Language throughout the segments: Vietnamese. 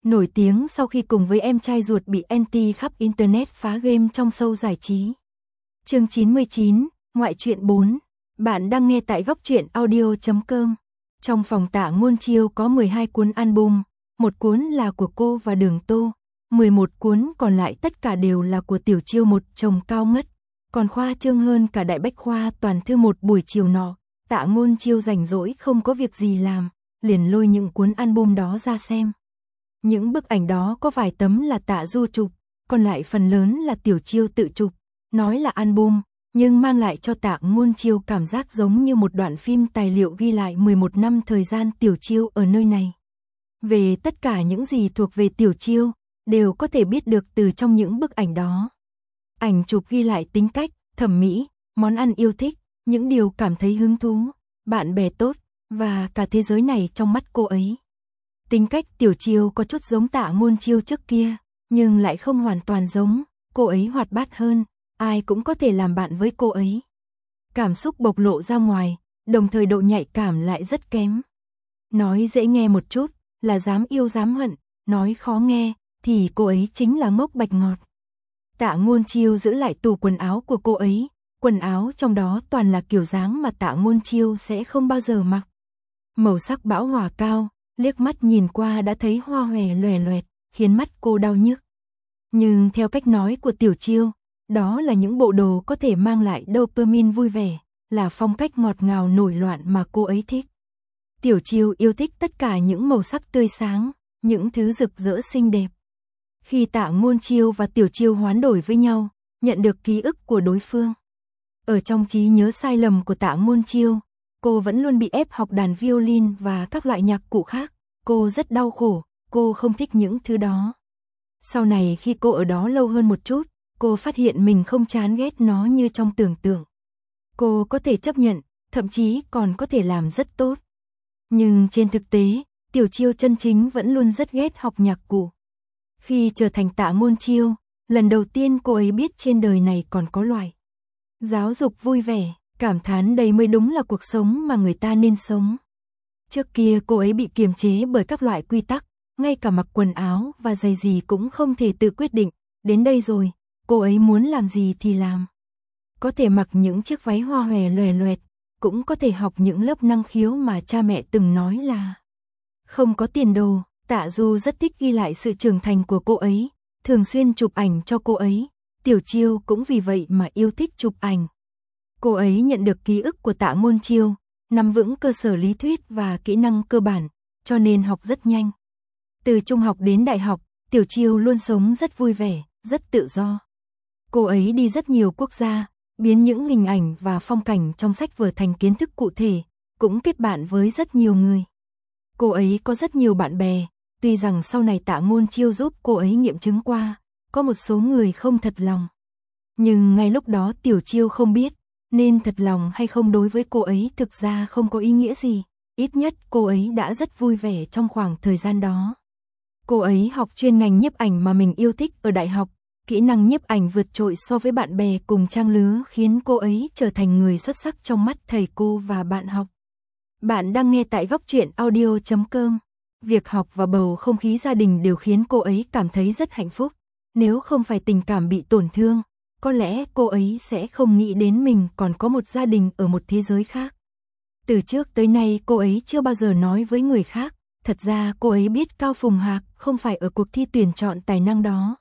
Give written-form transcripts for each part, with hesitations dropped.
Nổi tiếng sau khi cùng với em trai ruột bị anti khắp Internet phá game trong show giải trí. Chương 99, Ngoại truyện 4. Bạn đang nghe tại góc truyện audio.com. Trong phòng Tạ Ngôn Chiêu có 12 cuốn album, một cuốn là của cô và Đường Tô, 11 cuốn còn lại tất cả đều là của Tiểu Chiêu một chồng cao ngất, còn khoa trương hơn cả đại bách khoa toàn thư. Một buổi chiều nọ, Tạ Ngôn Chiêu rảnh rỗi không có việc gì làm, liền lôi những cuốn album đó ra xem. Những bức ảnh đó có vài tấm là Tạ Du chụp, còn lại phần lớn là Tiểu Chiêu tự chụp. Nói là album, nhưng mang lại cho Tạ Ngôn Chiêu cảm giác giống như một đoạn phim tài liệu ghi lại 11 năm thời gian Tiểu Chiêu ở nơi này. Về tất cả những gì thuộc về Tiểu Chiêu, đều có thể biết được từ trong những bức ảnh đó. Ảnh chụp ghi lại tính cách, thẩm mỹ, món ăn yêu thích, những điều cảm thấy hứng thú, bạn bè tốt, và cả thế giới này trong mắt cô ấy. Tính cách Tiểu Chiêu có chút giống Tạ Ngôn Chiêu trước kia, nhưng lại không hoàn toàn giống, cô ấy hoạt bát hơn, ai cũng có thể làm bạn với cô ấy. Cảm xúc bộc lộ ra ngoài, đồng thời độ nhạy cảm lại rất kém. Nói dễ nghe một chút, là dám yêu dám hận, nói khó nghe, thì cô ấy chính là ngốc bạch ngọt. Tạ Ngôn Chiêu giữ lại tủ quần áo của cô ấy, quần áo trong đó toàn là kiểu dáng mà Tạ Ngôn Chiêu sẽ không bao giờ mặc. Màu sắc bão hòa cao, liếc mắt nhìn qua đã thấy hoa hòe loè loẹt, khiến mắt cô đau nhức. Nhưng theo cách nói của Tiểu Chiêu, đó là những bộ đồ có thể mang lại dopamine vui vẻ, là phong cách ngọt ngào nổi loạn mà cô ấy thích. Tiểu Chiêu yêu thích tất cả những màu sắc tươi sáng, những thứ rực rỡ xinh đẹp. Khi Tạ Ngôn Chiêu và Tiểu Chiêu hoán đổi với nhau, nhận được ký ức của đối phương. Ở trong trí nhớ sai lầm của Tạ Ngôn Chiêu, cô vẫn luôn bị ép học đàn violin và các loại nhạc cụ khác. Cô rất đau khổ, cô không thích những thứ đó. Sau này khi cô ở đó lâu hơn một chút, cô phát hiện mình không chán ghét nó như trong tưởng tượng. Cô có thể chấp nhận, thậm chí còn có thể làm rất tốt. Nhưng trên thực tế, Tiểu Chiêu chân chính vẫn luôn rất ghét học nhạc cụ. Khi trở thành Tạ Ngôn Chiêu, lần đầu tiên cô ấy biết trên đời này còn có loại giáo dục vui vẻ, cảm thán đây mới đúng là cuộc sống mà người ta nên sống. Trước kia cô ấy bị kiềm chế bởi các loại quy tắc, ngay cả mặc quần áo và giày gì cũng không thể tự quyết định. Đến đây rồi, cô ấy muốn làm gì thì làm. Có thể mặc những chiếc váy hoa hòe loè loẹt, cũng có thể học những lớp năng khiếu mà cha mẹ từng nói là không có tiền đồ. Tạ Du rất thích ghi lại sự trưởng thành của cô ấy, thường xuyên chụp ảnh cho cô ấy. Tiểu Chiêu cũng vì vậy mà yêu thích chụp ảnh. Cô ấy nhận được ký ức của Tạ Ngôn Chiêu, nắm vững cơ sở lý thuyết và kỹ năng cơ bản, cho nên học rất nhanh. Từ trung học đến đại học, Tiểu Chiêu luôn sống rất vui vẻ, rất tự do. Cô ấy đi rất nhiều quốc gia, biến những hình ảnh và phong cảnh trong sách vở thành kiến thức cụ thể, cũng kết bạn với rất nhiều người. Cô ấy có rất nhiều bạn bè, tuy rằng sau này Tạ Ngôn Chiêu giúp cô ấy nghiệm chứng qua, có một số người không thật lòng. Nhưng ngay lúc đó Tiểu Chiêu không biết, nên thật lòng hay không đối với cô ấy thực ra không có ý nghĩa gì, ít nhất cô ấy đã rất vui vẻ trong khoảng thời gian đó. Cô ấy học chuyên ngành nhiếp ảnh mà mình yêu thích ở đại học, kỹ năng nhiếp ảnh vượt trội so với bạn bè cùng trang lứa khiến cô ấy trở thành người xuất sắc trong mắt thầy cô và bạn học. Bạn đang nghe tại góc truyện audio.com. Việc học và bầu không khí gia đình đều khiến cô ấy cảm thấy rất hạnh phúc. Nếu không phải tình cảm bị tổn thương, có lẽ cô ấy sẽ không nghĩ đến mình còn có một gia đình ở một thế giới khác. Từ trước tới nay cô ấy chưa bao giờ nói với người khác, thật ra cô ấy biết Cao Phùng Hạc không phải ở cuộc thi tuyển chọn tài năng đó.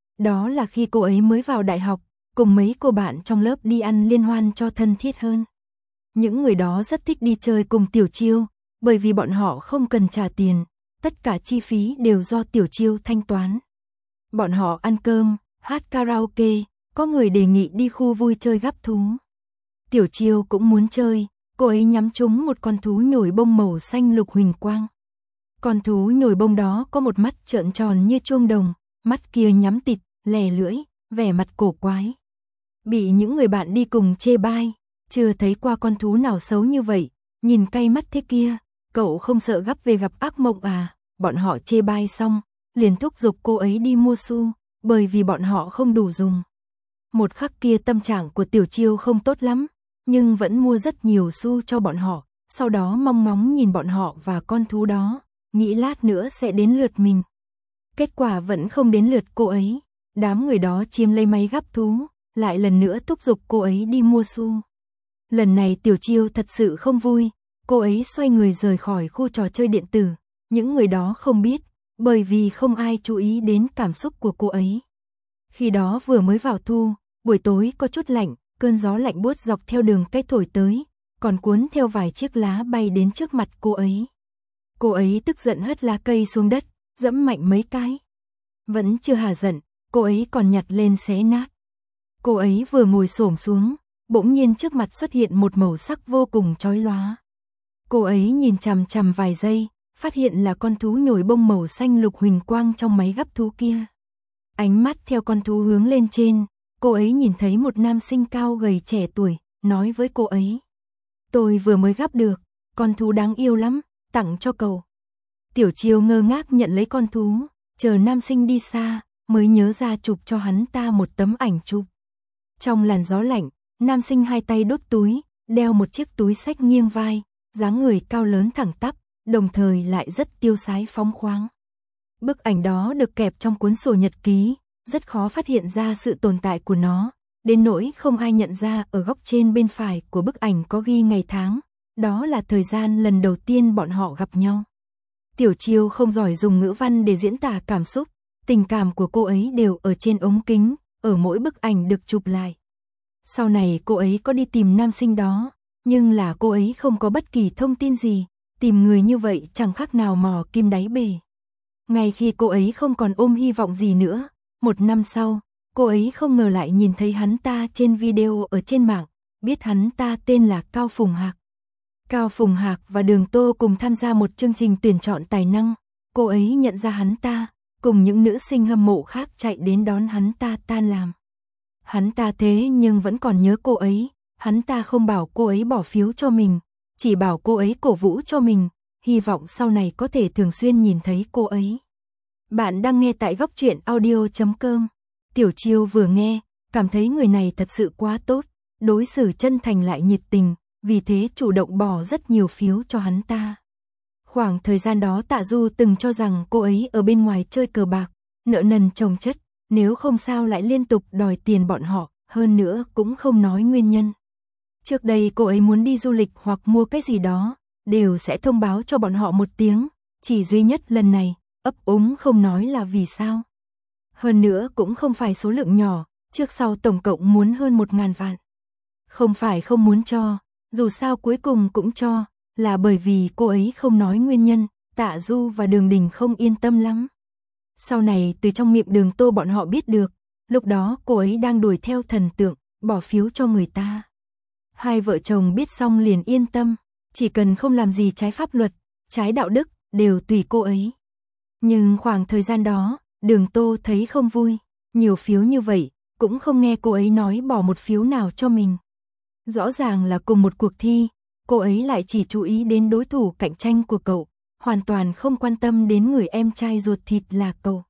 Đó là khi cô ấy mới vào đại học, cùng mấy cô bạn trong lớp đi ăn liên hoan cho thân thiết hơn. Những người đó rất thích đi chơi cùng Tiểu Chiêu, bởi vì bọn họ không cần trả tiền, tất cả chi phí đều do Tiểu Chiêu thanh toán. Bọn họ ăn cơm, hát karaoke, có người đề nghị đi khu vui chơi gắp thú. Tiểu Chiêu cũng muốn chơi, cô ấy nhắm trúng một con thú nhồi bông màu xanh lục huỳnh quang. Con thú nhồi bông đó có một mắt trợn tròn như chuông đồng, mắt kia nhắm tịt, lè lưỡi, vẻ mặt cổ quái. Bị những người bạn đi cùng chê bai, chưa thấy qua con thú nào xấu như vậy, nhìn cay mắt thế kia, cậu không sợ gắp về gặp ác mộng à? Bọn họ chê bai xong, liền thúc giục cô ấy đi mua xu, bởi vì bọn họ không đủ dùng. Một khắc kia tâm trạng của Tiểu Chiêu không tốt lắm, nhưng vẫn mua rất nhiều xu cho bọn họ, sau đó mong ngóng nhìn bọn họ và con thú đó, nghĩ lát nữa sẽ đến lượt mình. Kết quả vẫn không đến lượt cô ấy. Đám người đó chiếm lấy máy gắp thú, lại lần nữa thúc giục cô ấy đi mua xu. Lần này Tiểu Chiêu thật sự không vui, cô ấy xoay người rời khỏi khu trò chơi điện tử. Những người đó không biết, bởi vì không ai chú ý đến cảm xúc của cô ấy. Khi đó vừa mới vào thu, buổi tối có chút lạnh, cơn gió lạnh buốt dọc theo đường cây thổi tới, còn cuốn theo vài chiếc lá bay đến trước mặt cô ấy. Cô ấy tức giận hất lá cây xuống đất, dẫm mạnh mấy cái. Vẫn chưa hả giận, cô ấy còn nhặt lên xé nát. Cô ấy vừa ngồi xổm xuống, bỗng nhiên trước mặt xuất hiện một màu sắc vô cùng chói lóa. Cô ấy nhìn chằm chằm vài giây, phát hiện là con thú nhồi bông màu xanh lục huỳnh quang trong máy gắp thú kia. Ánh mắt theo con thú hướng lên trên, cô ấy nhìn thấy một nam sinh cao gầy trẻ tuổi, nói với cô ấy. Tôi vừa mới gắp được, con thú đáng yêu lắm, tặng cho cậu. Tiểu Chiêu ngơ ngác nhận lấy con thú, chờ nam sinh đi xa, mới nhớ ra chụp cho hắn ta một tấm ảnh chụp. Trong làn gió lạnh, nam sinh hai tay đút túi, đeo một chiếc túi xách nghiêng vai, dáng người cao lớn thẳng tắp, đồng thời lại rất tiêu sái phóng khoáng. Bức ảnh đó được kẹp trong cuốn sổ nhật ký, rất khó phát hiện ra sự tồn tại của nó, đến nỗi không ai nhận ra ở góc trên bên phải của bức ảnh có ghi ngày tháng, đó là thời gian lần đầu tiên bọn họ gặp nhau. Tiểu Chiêu không giỏi dùng ngữ văn để diễn tả cảm xúc, tình cảm của cô ấy đều ở trên ống kính, ở mỗi bức ảnh được chụp lại. Sau này cô ấy có đi tìm nam sinh đó, nhưng là cô ấy không có bất kỳ thông tin gì, tìm người như vậy chẳng khác nào mò kim đáy bể. Ngay khi cô ấy không còn ôm hy vọng gì nữa, một năm sau, cô ấy không ngờ lại nhìn thấy hắn ta trên video ở trên mạng, biết hắn ta tên là Cao Phùng Hạc. Cao Phùng Hạc và Đường Tô cùng tham gia một chương trình tuyển chọn tài năng, cô ấy nhận ra hắn ta, cùng những nữ sinh hâm mộ khác chạy đến đón hắn ta tan làm. Hắn ta thế nhưng vẫn còn nhớ cô ấy, hắn ta không bảo cô ấy bỏ phiếu cho mình, chỉ bảo cô ấy cổ vũ cho mình, hy vọng sau này có thể thường xuyên nhìn thấy cô ấy. Bạn đang nghe tại góc truyện audio.com. Tiểu Chiêu vừa nghe, cảm thấy người này thật sự quá tốt, đối xử chân thành lại nhiệt tình, vì thế chủ động bỏ rất nhiều phiếu cho hắn ta. Khoảng thời gian đó Tạ Du từng cho rằng cô ấy ở bên ngoài chơi cờ bạc, nợ nần chồng chất, nếu không sao lại liên tục đòi tiền bọn họ, hơn nữa cũng không nói nguyên nhân. Trước đây cô ấy muốn đi du lịch hoặc mua cái gì đó, đều sẽ thông báo cho bọn họ một tiếng, chỉ duy nhất lần này, ấp úng không nói là vì sao. Hơn nữa cũng không phải số lượng nhỏ, trước sau tổng cộng muốn hơn 1.000 vạn. Không phải không muốn cho, dù sao cuối cùng cũng cho, là bởi vì cô ấy không nói nguyên nhân, Tạ Du và Đường Đình không yên tâm lắm. Sau này từ trong miệng Đường Tô bọn họ biết được, lúc đó cô ấy đang đuổi theo thần tượng, bỏ phiếu cho người ta. Hai vợ chồng biết xong liền yên tâm, chỉ cần không làm gì trái pháp luật, trái đạo đức, đều tùy cô ấy. Nhưng khoảng thời gian đó, Đường Tô thấy không vui, nhiều phiếu như vậy, cũng không nghe cô ấy nói bỏ một phiếu nào cho mình. Rõ ràng là cùng một cuộc thi, cô ấy lại chỉ chú ý đến đối thủ cạnh tranh của cậu, hoàn toàn không quan tâm đến người em trai ruột thịt là cậu.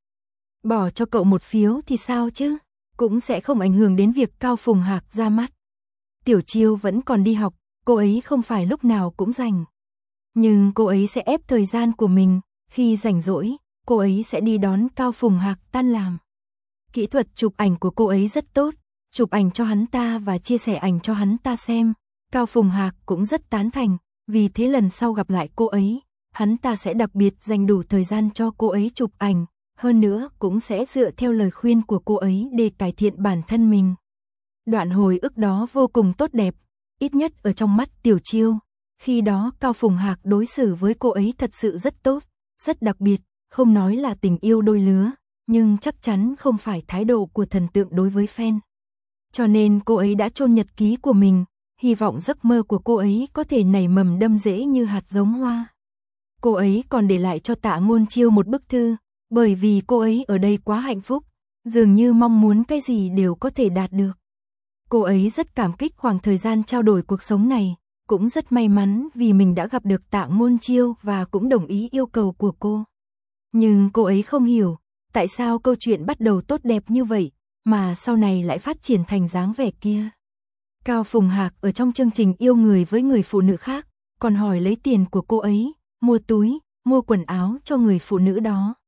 Bỏ cho cậu một phiếu thì sao chứ, cũng sẽ không ảnh hưởng đến việc Cao Phùng Hạc ra mắt. Tiểu Chiêu vẫn còn đi học, cô ấy không phải lúc nào cũng rảnh. Nhưng cô ấy sẽ ép thời gian của mình, khi rảnh rỗi, cô ấy sẽ đi đón Cao Phùng Hạc tan làm. Kỹ thuật chụp ảnh của cô ấy rất tốt, chụp ảnh cho hắn ta và chia sẻ ảnh cho hắn ta xem. Cao Phùng Hạc cũng rất tán thành, vì thế lần sau gặp lại cô ấy, hắn ta sẽ đặc biệt dành đủ thời gian cho cô ấy chụp ảnh, hơn nữa cũng sẽ dựa theo lời khuyên của cô ấy để cải thiện bản thân mình. Đoạn hồi ức đó vô cùng tốt đẹp, ít nhất ở trong mắt Tiểu Chiêu. Khi đó Cao Phùng Hạc đối xử với cô ấy thật sự rất tốt, rất đặc biệt, không nói là tình yêu đôi lứa, nhưng chắc chắn không phải thái độ của thần tượng đối với fan. Cho nên cô ấy đã chôn nhật ký của mình, hy vọng giấc mơ của cô ấy có thể nảy mầm đâm rễ như hạt giống hoa. Cô ấy còn để lại cho Tạ Ngôn Chiêu một bức thư, bởi vì cô ấy ở đây quá hạnh phúc, dường như mong muốn cái gì đều có thể đạt được. Cô ấy rất cảm kích khoảng thời gian trao đổi cuộc sống này, cũng rất may mắn vì mình đã gặp được Tạ Ngôn Chiêu và cũng đồng ý yêu cầu của cô. Nhưng cô ấy không hiểu, tại sao câu chuyện bắt đầu tốt đẹp như vậy, mà sau này lại phát triển thành dáng vẻ kia. Cao Phùng Hạc ở trong chương trình yêu người với người phụ nữ khác, còn hỏi lấy tiền của cô ấy, mua túi, mua quần áo cho người phụ nữ đó.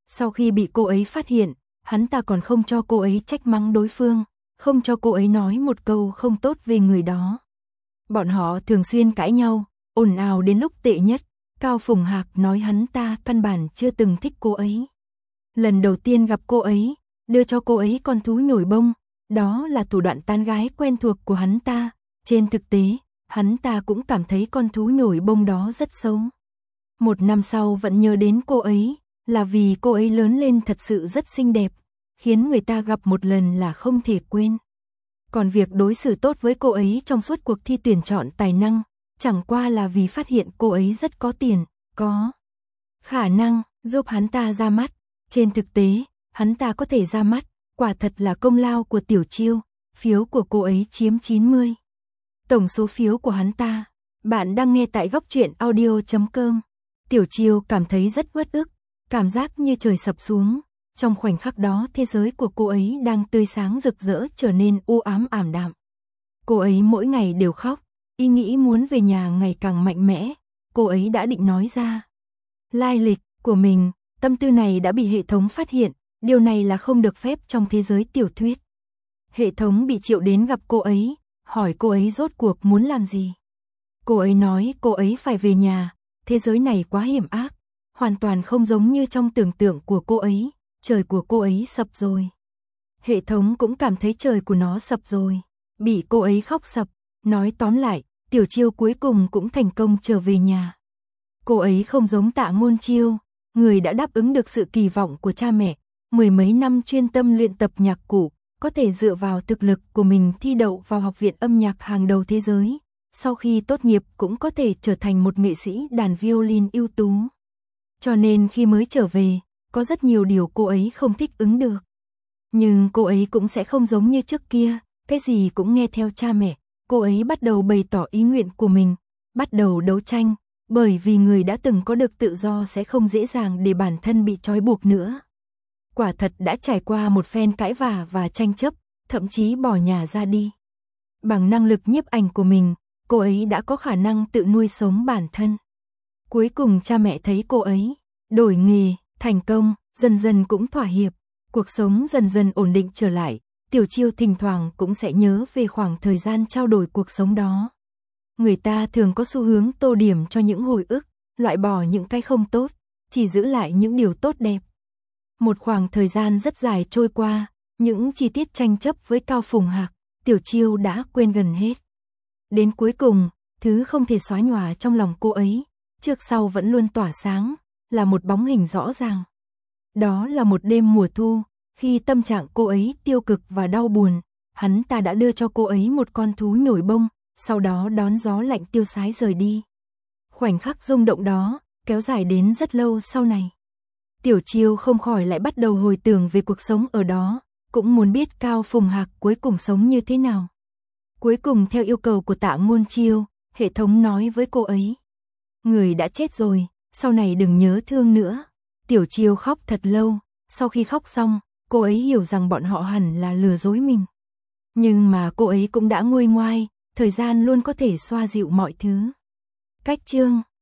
Sau khi bị cô ấy phát hiện, hắn ta còn không cho cô ấy trách mắng đối phương, không cho cô ấy nói một câu không tốt về người đó. Bọn họ thường xuyên cãi nhau, ồn ào đến lúc tệ nhất, Cao Phùng Hạc nói hắn ta căn bản chưa từng thích cô ấy. Lần đầu tiên gặp cô ấy, đưa cho cô ấy con thú nhồi bông, đó là thủ đoạn tán gái quen thuộc của hắn ta. Trên thực tế, hắn ta cũng cảm thấy con thú nhồi bông đó rất xấu. Một năm sau vẫn nhớ đến cô ấy, là vì cô ấy lớn lên thật sự rất xinh đẹp, khiến người ta gặp một lần là không thể quên. Còn việc đối xử tốt với cô ấy trong suốt cuộc thi tuyển chọn tài năng, chẳng qua là vì phát hiện cô ấy rất có tiền, có khả năng giúp hắn ta ra mắt. Trên thực tế, hắn ta có thể ra mắt, quả thật là công lao của Tiểu Chiêu, phiếu của cô ấy chiếm 90. Tổng số phiếu của hắn ta. Bạn đang nghe tại góc truyện audio.com. Tiểu Chiêu cảm thấy rất uất ức, cảm giác như trời sập xuống. Trong khoảnh khắc đó thế giới của cô ấy đang tươi sáng rực rỡ trở nên u ám ảm đạm. Cô ấy mỗi ngày đều khóc, ý nghĩ muốn về nhà ngày càng mạnh mẽ. Cô ấy đã định nói ra lai lịch của mình, tâm tư này đã bị hệ thống phát hiện, điều này là không được phép trong thế giới tiểu thuyết. Hệ thống bị triệu đến gặp cô ấy, hỏi cô ấy rốt cuộc muốn làm gì. Cô ấy nói cô ấy phải về nhà, thế giới này quá hiểm ác, hoàn toàn không giống như trong tưởng tượng của cô ấy, trời của cô ấy sập rồi. Hệ thống cũng cảm thấy trời của nó sập rồi, bị cô ấy khóc sập, nói tóm lại, Tiểu Chiêu cuối cùng cũng thành công trở về nhà. Cô ấy không giống Tạ Ngôn Chiêu, người đã đáp ứng được sự kỳ vọng của cha mẹ, mười mấy năm chuyên tâm luyện tập nhạc cụ, có thể dựa vào thực lực của mình thi đậu vào học viện âm nhạc hàng đầu thế giới, sau khi tốt nghiệp cũng có thể trở thành một nghệ sĩ đàn violin ưu tú. Cho nên khi mới trở về, có rất nhiều điều cô ấy không thích ứng được. Nhưng cô ấy cũng sẽ không giống như trước kia, cái gì cũng nghe theo cha mẹ, cô ấy bắt đầu bày tỏ ý nguyện của mình, bắt đầu đấu tranh, bởi vì người đã từng có được tự do sẽ không dễ dàng để bản thân bị trói buộc nữa. Quả thật đã trải qua một phen cãi vã và tranh chấp, thậm chí bỏ nhà ra đi. Bằng năng lực nhiếp ảnh của mình, cô ấy đã có khả năng tự nuôi sống bản thân. Cuối cùng cha mẹ thấy cô ấy đổi nghề, thành công, dần dần cũng thỏa hiệp, cuộc sống dần dần ổn định trở lại. Tiểu Chiêu thỉnh thoảng cũng sẽ nhớ về khoảng thời gian trao đổi cuộc sống đó. Người ta thường có xu hướng tô điểm cho những hồi ức, loại bỏ những cái không tốt, chỉ giữ lại những điều tốt đẹp. Một khoảng thời gian rất dài trôi qua, những chi tiết tranh chấp với Cao Phùng Hạc, Tiểu Chiêu đã quên gần hết. Đến cuối cùng, thứ không thể xóa nhòa trong lòng cô ấy, trước sau vẫn luôn tỏa sáng, là một bóng hình rõ ràng. Đó là một đêm mùa thu, khi tâm trạng cô ấy tiêu cực và đau buồn, hắn ta đã đưa cho cô ấy một con thú nhồi bông, sau đó đón gió lạnh tiêu sái rời đi. Khoảnh khắc rung động đó, kéo dài đến rất lâu sau này. Tiểu Chiêu không khỏi lại bắt đầu hồi tưởng về cuộc sống ở đó, cũng muốn biết Cao Phùng Hạc cuối cùng sống như thế nào. Cuối cùng theo yêu cầu của Tạ Ngôn Chiêu, hệ thống nói với cô ấy: người đã chết rồi, sau này đừng nhớ thương nữa. Tiểu Chiêu khóc thật lâu, sau khi khóc xong, cô ấy hiểu rằng bọn họ hẳn là lừa dối mình. Nhưng mà cô ấy cũng đã nguôi ngoai, thời gian luôn có thể xoa dịu mọi thứ. Cách chương